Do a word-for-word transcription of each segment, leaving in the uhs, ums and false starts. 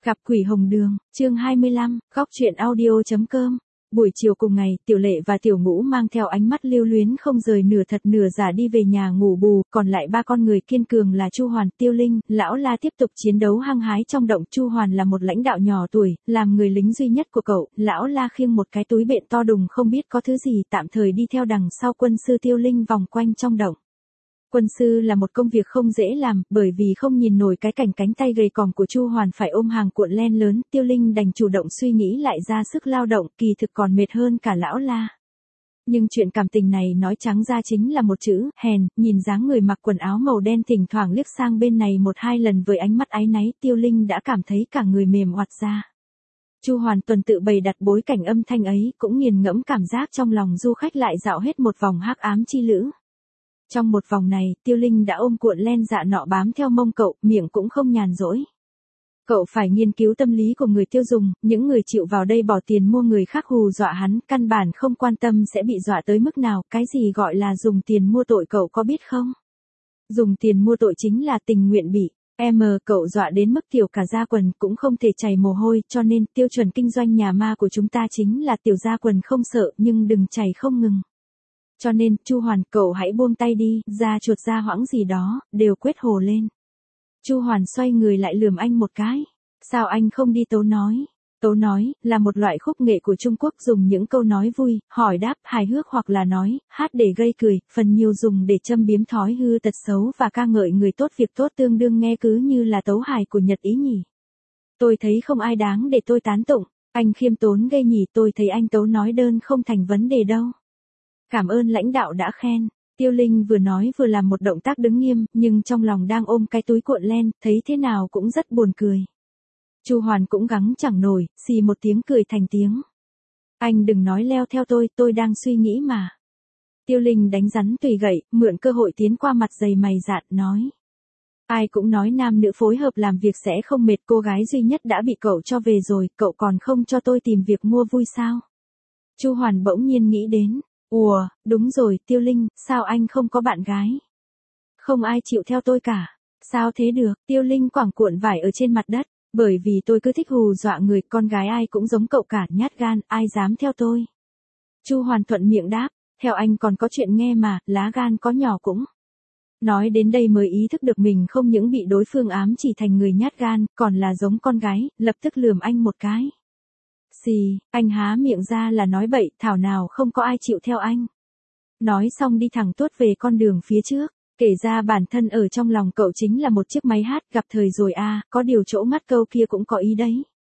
Gặp quỷ hồng đường, chương hai mươi lăm, góc truyện audio.com. Buổi chiều cùng ngày, Tiểu Lệ và Tiểu Ngũ mang theo ánh mắt lưu luyến không rời nửa thật nửa giả đi về nhà ngủ bù, còn lại ba con người kiên cường là Chu Hoàn, Tiêu Linh, Lão La tiếp tục chiến đấu hăng hái trong động. Chu Hoàn là một lãnh đạo nhỏ tuổi, làm người lính duy nhất của cậu, Lão La khiêng một cái túi bện to đùng không biết có thứ gì, tạm thời đi theo đằng sau quân sư Tiêu Linh vòng quanh trong động. Quân sư là một công việc không dễ làm, bởi vì không nhìn nổi cái cảnh cánh tay gầy còm của Chu Hoàn phải ôm hàng cuộn len lớn, Tiêu Linh đành chủ động suy nghĩ lại ra sức lao động, kỳ thực còn mệt hơn cả Lão La. Nhưng chuyện cảm tình này nói trắng ra chính là một chữ, hèn. Nhìn dáng người mặc quần áo màu đen thỉnh thoảng liếc sang bên này một hai lần với ánh mắt áy náy, Tiêu Linh đã cảm thấy cả người mềm oặt ra. Chu Hoàn tuần tự bày đặt bối cảnh âm thanh ấy, cũng nghiền ngẫm cảm giác trong lòng du khách lại dạo hết một vòng hắc ám chi lữ. Trong một vòng này, Tiêu Linh đã ôm cuộn len dạ nọ bám theo mông cậu, miệng cũng không nhàn rỗi. Cậu phải nghiên cứu tâm lý của người tiêu dùng, những người chịu vào đây bỏ tiền mua người khác hù dọa hắn, căn bản không quan tâm sẽ bị dọa tới mức nào, cái gì gọi là dùng tiền mua tội cậu có biết không? Dùng tiền mua tội chính là tình nguyện bị. Em cậu dọa đến mức tiểu cả da quần cũng không thể chảy mồ hôi, cho nên tiêu chuẩn kinh doanh nhà ma của chúng ta chính là tiểu da quần không sợ nhưng đừng chảy không ngừng. Cho nên, Chu Hoàn, cậu hãy buông tay đi, da chuột da hoãng gì đó, đều quét hồ lên. Chu Hoàn xoay người lại lườm anh một cái. Sao anh không đi tấu nói? Tấu nói, là một loại khúc nghệ của Trung Quốc dùng những câu nói vui, hỏi đáp, hài hước hoặc là nói, hát để gây cười, phần nhiều dùng để châm biếm thói hư tật xấu và ca ngợi người tốt việc tốt, tương đương nghe cứ như là tấu hài của Nhật Ý nhỉ. Tôi thấy không ai đáng để tôi tán tụng, anh khiêm tốn ghê nhỉ, tôi thấy anh tấu nói đơn không thành vấn đề đâu. Cảm ơn lãnh đạo đã khen. Tiêu Linh vừa nói vừa làm một động tác đứng nghiêm, nhưng trong lòng đang ôm cái túi cuộn len, thấy thế nào cũng rất buồn cười. Chu Hoàn cũng gắng chẳng nổi, xì một tiếng cười thành tiếng. Anh đừng nói leo theo tôi, tôi đang suy nghĩ mà. Tiêu Linh đánh rắn tùy gậy, mượn cơ hội tiến qua mặt dày mày dạn, nói. Ai cũng nói nam nữ phối hợp làm việc sẽ không mệt, cô gái duy nhất đã bị cậu cho về rồi, cậu còn không cho tôi tìm việc mua vui sao? Chu Hoàn bỗng nhiên nghĩ đến. Ủa, đúng rồi, Tiêu Linh, sao anh không có bạn gái? Không ai chịu theo tôi cả. Sao thế được? Tiêu Linh quẳng cuộn vải ở trên mặt đất. Bởi vì tôi cứ thích hù dọa người, con gái ai cũng giống cậu cả, nhát gan, ai dám theo tôi? Chu Hoàn thuận miệng đáp, theo anh còn có chuyện nghe mà, lá gan có nhỏ cũng. Nói đến đây mới ý thức được mình không những bị đối phương ám chỉ thành người nhát gan, còn là giống con gái, lập tức lườm anh một cái. Xì, anh há miệng ra là nói bậy, thảo nào không có ai chịu theo anh. Nói xong đi thẳng tuốt về con đường phía trước, kể ra bản thân ở trong lòng cậu chính là một chiếc máy hát, gặp thời rồi à, có điều chỗ mắt câu kia cũng có ý đấy.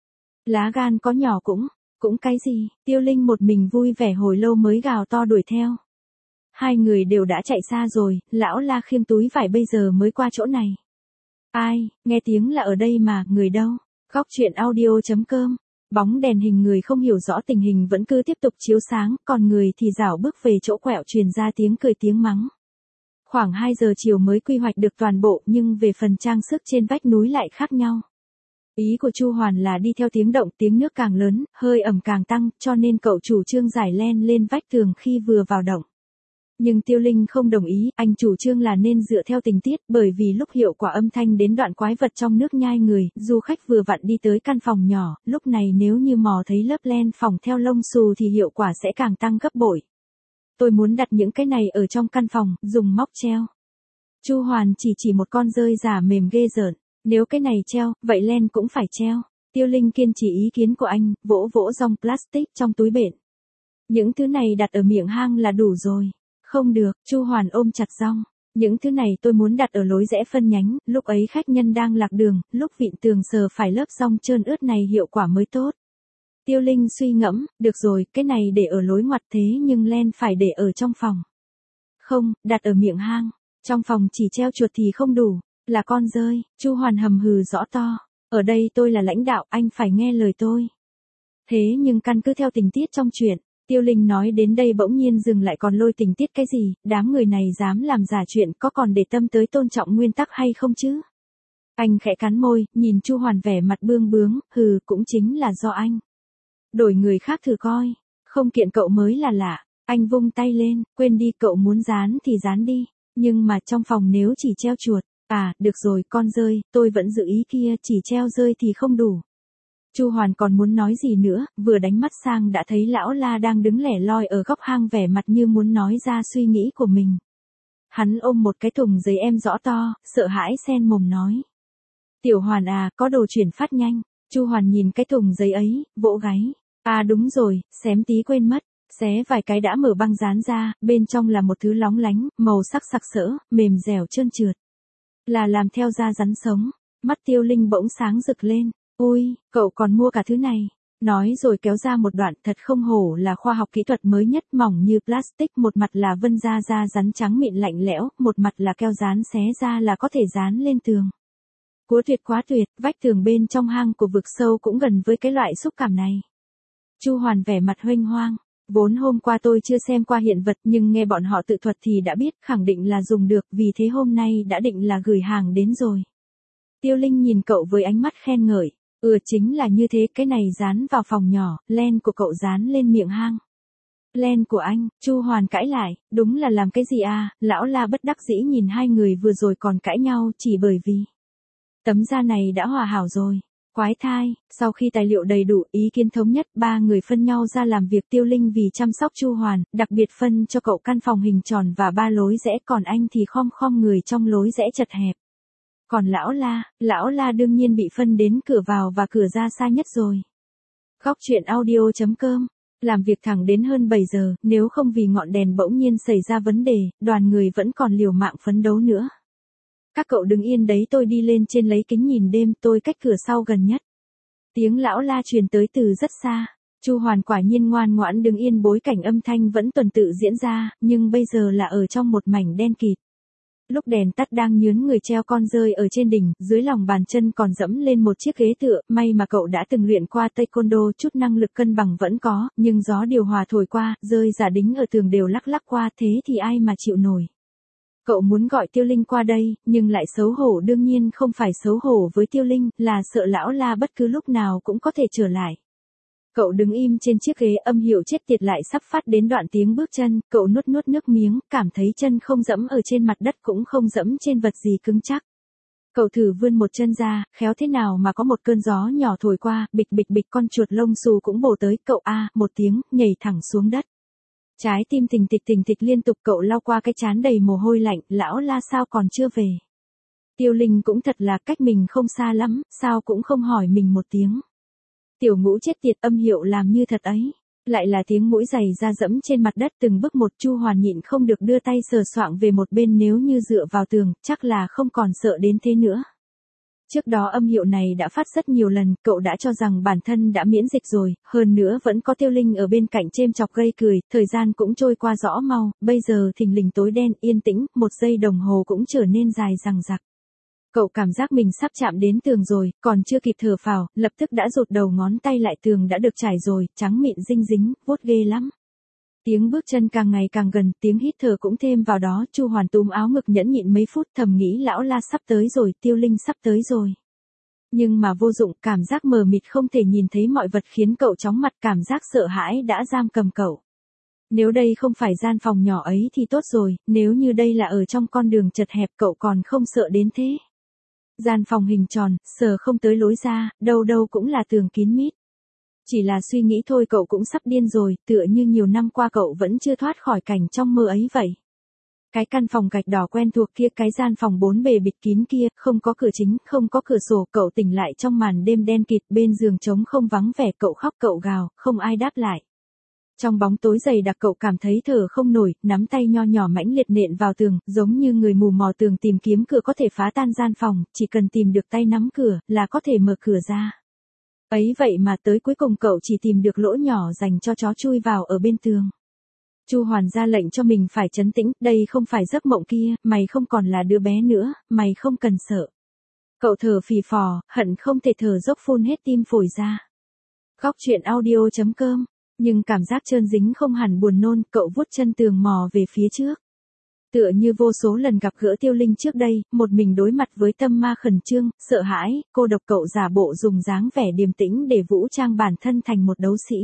Lá gan có nhỏ cũng, cũng cái gì, Tiêu Linh một mình vui vẻ hồi lâu mới gào to đuổi theo. Hai người đều đã chạy xa rồi, Lão La khiêng túi vải bây giờ mới qua chỗ này. Ai, nghe tiếng là ở đây mà, người đâu? Góc truyện audio.com. Bóng đèn hình người không hiểu rõ tình hình vẫn cứ tiếp tục chiếu sáng, còn người thì rảo bước về chỗ quẹo truyền ra tiếng cười tiếng mắng. Khoảng hai giờ chiều mới quy hoạch được toàn bộ, nhưng về phần trang sức trên vách núi lại khác nhau. Ý của Chu Hoàn là đi theo tiếng động, tiếng nước càng lớn, hơi ẩm càng tăng, cho nên cậu chủ trương giải len lên vách tường khi vừa vào động. Nhưng Tiêu Linh không đồng ý, anh chủ trương là nên dựa theo tình tiết, bởi vì lúc hiệu quả âm thanh đến đoạn quái vật trong nước nhai người, du khách vừa vặn đi tới căn phòng nhỏ, lúc này nếu như mò thấy lớp len phòng theo lông xù thì hiệu quả sẽ càng tăng gấp bội. Tôi muốn đặt những cái này ở trong căn phòng, dùng móc treo. Chu Hoàn chỉ chỉ một con dơi giả mềm ghê rợn, nếu cái này treo, vậy len cũng phải treo. Tiêu Linh kiên trì ý kiến của anh, vỗ vỗ rong plastic trong túi bện. Những thứ này đặt ở miệng hang là đủ rồi. Không được, Chu Hoàn ôm chặt rong. Những thứ này tôi muốn đặt ở lối rẽ phân nhánh, lúc ấy khách nhân đang lạc đường, lúc vịn tường sờ phải lớp rong trơn ướt này hiệu quả mới tốt. Tiêu Linh suy ngẫm, được rồi, cái này để ở lối ngoặt thế nhưng len phải để ở trong phòng. Không, đặt ở miệng hang. Trong phòng chỉ treo chuột thì không đủ, là con dơi, Chu Hoàn hầm hừ rõ to. Ở đây tôi là lãnh đạo, anh phải nghe lời tôi. Thế nhưng căn cứ theo tình tiết trong chuyện. Tiêu Linh nói đến đây bỗng nhiên dừng lại, còn lôi tình tiết cái gì, đám người này dám làm giả chuyện có còn để tâm tới tôn trọng nguyên tắc hay không chứ? Anh khẽ cắn môi, nhìn Chu Hoàn vẻ mặt bương bướng, hừ, cũng chính là do anh. Đổi người khác thử coi, không kiện cậu mới là lạ, anh vung tay lên, quên đi, cậu muốn dán thì dán đi, nhưng mà trong phòng nếu chỉ treo chuột, à, được rồi con dơi, tôi vẫn giữ ý kia, chỉ treo dơi thì không đủ. Chu Hoàn còn muốn nói gì nữa, vừa đánh mắt sang đã thấy lão La đang đứng lẻ loi ở góc hang vẻ mặt như muốn nói ra suy nghĩ của mình. Hắn ôm một cái thùng giấy em rõ to, sợ hãi sen mồm nói. Tiểu Hoàn à, có đồ chuyển phát nhanh. Chu Hoàn nhìn cái thùng giấy ấy, vỗ gáy. À đúng rồi, xém tí quên mất. Xé vài cái đã mở băng dán ra, bên trong là một thứ lóng lánh, màu sắc sặc sỡ, mềm dẻo trơn trượt. Là làm theo da rắn sống. Mắt Tiêu Linh bỗng sáng rực lên. Ôi, cậu còn mua cả thứ này. Nói rồi kéo ra một đoạn, thật không hổ là khoa học kỹ thuật mới nhất, mỏng như plastic, một mặt là vân da da rắn trắng mịn lạnh lẽo, một mặt là keo dán xé ra là có thể dán lên tường. Quá tuyệt quá tuyệt, vách tường bên trong hang của vực sâu cũng gần với cái loại xúc cảm này. Chu Hoàn vẻ mặt huênh hoang. Vốn hôm qua tôi chưa xem qua hiện vật nhưng nghe bọn họ tự thuật thì đã biết, khẳng định là dùng được, vì thế hôm nay đã định là gửi hàng đến rồi. Tiêu Linh nhìn cậu với ánh mắt khen ngợi. Ừ chính là như thế, cái này dán vào phòng nhỏ, len của cậu dán lên miệng hang. Len của anh, Chu Hoàn cãi lại, đúng là làm cái gì à, lão La bất đắc dĩ nhìn hai người vừa rồi còn cãi nhau chỉ bởi vì tấm da này đã hòa hảo rồi. Quái thai, sau khi tài liệu đầy đủ, ý kiến thống nhất, ba người phân nhau ra làm việc. Tiêu Linh vì chăm sóc Chu Hoàn, đặc biệt phân cho cậu căn phòng hình tròn và ba lối rẽ, còn anh thì khom khom người trong lối rẽ chật hẹp. Còn lão La, lão La đương nhiên bị phân đến cửa vào và cửa ra xa nhất rồi. Góc truyện audio chấm com, làm việc thẳng đến hơn bảy giờ, nếu không vì ngọn đèn bỗng nhiên xảy ra vấn đề, đoàn người vẫn còn liều mạng phấn đấu nữa. Các cậu đứng yên đấy, tôi đi lên trên lấy kính nhìn đêm, tôi cách cửa sau gần nhất. Tiếng lão La truyền tới từ rất xa. Chu Hoàn quả nhiên ngoan ngoãn đứng yên, bối cảnh âm thanh vẫn tuần tự diễn ra, nhưng bây giờ là ở trong một mảnh đen kịt. Lúc đèn tắt đang nhướn người treo con rơi ở trên đỉnh, dưới lòng bàn chân còn dẫm lên một chiếc ghế tựa, may mà cậu đã từng luyện qua taekwondo, chút năng lực cân bằng vẫn có, nhưng gió điều hòa thổi qua, rơi giả đính ở tường đều lắc lắc qua, thế thì ai mà chịu nổi. Cậu muốn gọi Tiêu Linh qua đây, nhưng lại xấu hổ, đương nhiên không phải xấu hổ với Tiêu Linh, là sợ lão La bất cứ lúc nào cũng có thể trở lại. Cậu đứng im trên chiếc ghế, âm hiệu chết tiệt lại sắp phát đến đoạn tiếng bước chân, cậu nuốt nuốt nước miếng, cảm thấy chân không dẫm ở trên mặt đất cũng không dẫm trên vật gì cứng chắc. Cậu thử vươn một chân ra, khéo thế nào mà có một cơn gió nhỏ thổi qua, bịch bịch bịch, con chuột lông xù cũng bổ tới, cậu a à, một tiếng, nhảy thẳng xuống đất. Trái tim thình thịch thình thịch liên tục, cậu lau qua cái trán đầy mồ hôi lạnh, lão La sao còn chưa về. Tiêu Linh cũng thật là cách mình không xa lắm, sao cũng không hỏi mình một tiếng. Tiểu Ngũ chết tiệt, âm hiệu làm như thật ấy. Lại là tiếng mũi giày ra dẫm trên mặt đất từng bước một. Chu Hoàn nhịn không được đưa tay sờ soạng về một bên, nếu như dựa vào tường, chắc là không còn sợ đến thế nữa. Trước đó âm hiệu này đã phát rất nhiều lần, cậu đã cho rằng bản thân đã miễn dịch rồi, hơn nữa vẫn có Tiêu Linh ở bên cạnh chêm chọc gây cười, thời gian cũng trôi qua rõ mau, bây giờ thình lình tối đen yên tĩnh, một giây đồng hồ cũng trở nên dài dằng dặc. Cậu cảm giác mình sắp chạm đến tường rồi, còn chưa kịp thở phào, lập tức đã rụt đầu ngón tay lại, tường đã được trải rồi, trắng mịn dinh dính, vuốt ghê lắm. Tiếng bước chân càng ngày càng gần, tiếng hít thở cũng thêm vào đó. Chu Hoàn túm áo ngực nhẫn nhịn mấy phút, thầm nghĩ lão La sắp tới rồi, Tiêu Linh sắp tới rồi. Nhưng mà vô dụng, cảm giác mờ mịt không thể nhìn thấy mọi vật khiến cậu chóng mặt, cảm giác sợ hãi đã giam cầm cậu. Nếu đây không phải gian phòng nhỏ ấy thì tốt rồi, nếu như đây là ở trong con đường chật hẹp cậu còn không sợ đến thế. Gian phòng hình tròn, sờ không tới lối ra, đâu đâu cũng là tường kín mít. Chỉ là suy nghĩ thôi cậu cũng sắp điên rồi, tựa như nhiều năm qua cậu vẫn chưa thoát khỏi cảnh trong mơ ấy vậy. Cái căn phòng gạch đỏ quen thuộc kia, cái gian phòng bốn bề bịt kín kia, không có cửa chính, không có cửa sổ, cậu tỉnh lại trong màn đêm đen kịt, bên giường trống không vắng vẻ, cậu khóc cậu gào, không ai đáp lại. Trong bóng tối dày đặc cậu cảm thấy thở không nổi, nắm tay nho nhỏ mãnh liệt nện vào tường, giống như người mù mò tường tìm kiếm cửa có thể phá tan gian phòng, chỉ cần tìm được tay nắm cửa, là có thể mở cửa ra. Ấy vậy mà tới cuối cùng cậu chỉ tìm được lỗ nhỏ dành cho chó chui vào ở bên tường. Chu Hoàn ra lệnh cho mình phải trấn tĩnh, đây không phải giấc mộng kia, mày không còn là đứa bé nữa, mày không cần sợ. Cậu thở phì phò, hận không thể thở dốc phun hết tim phổi ra. Góc truyện audio chấm com, nhưng cảm giác trơn dính không hẳn buồn nôn, cậu vuốt chân tường mò về phía trước. Tựa như vô số lần gặp gỡ Tiêu Linh trước đây, một mình đối mặt với tâm ma khẩn trương, sợ hãi, cô độc, cậu giả bộ dùng dáng vẻ điềm tĩnh để vũ trang bản thân thành một đấu sĩ.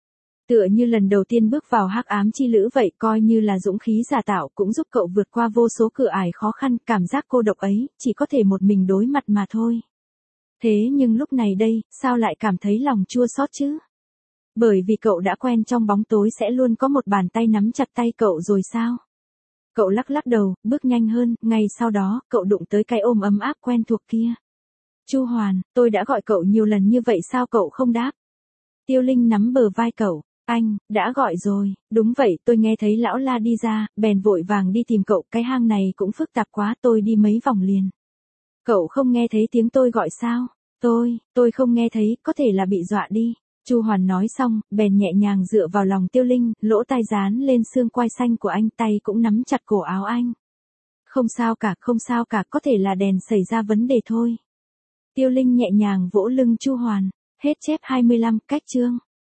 Tựa như lần đầu tiên bước vào hắc ám chi lữ vậy, coi như là dũng khí giả tạo cũng giúp cậu vượt qua vô số cửa ải khó khăn, cảm giác cô độc ấy, chỉ có thể một mình đối mặt mà thôi. Thế nhưng lúc này đây, sao lại cảm thấy lòng chua xót chứ? Bởi vì cậu đã quen trong bóng tối sẽ luôn có một bàn tay nắm chặt tay cậu rồi sao? Cậu lắc lắc đầu, bước nhanh hơn, ngay sau đó, cậu đụng tới cái ôm ấm áp quen thuộc kia. Chu Hoàn, tôi đã gọi cậu nhiều lần như vậy sao cậu không đáp? Tiêu Linh nắm bờ vai cậu, anh, đã gọi rồi, đúng vậy, tôi nghe thấy lão La đi ra, bèn vội vàng đi tìm cậu, cái hang này cũng phức tạp quá, tôi đi mấy vòng liền. Cậu không nghe thấy tiếng tôi gọi sao? Tôi, tôi không nghe thấy, có thể là bị dọa đi. Chu Hoàn nói xong, bèn nhẹ nhàng dựa vào lòng Tiêu Linh, lỗ tai dán lên xương quai xanh của anh, tay cũng nắm chặt cổ áo anh. Không sao cả, không sao cả, có thể là đèn xảy ra vấn đề thôi. Tiêu Linh nhẹ nhàng vỗ lưng Chu Hoàn. Hết chép hai mươi lăm, cách chương.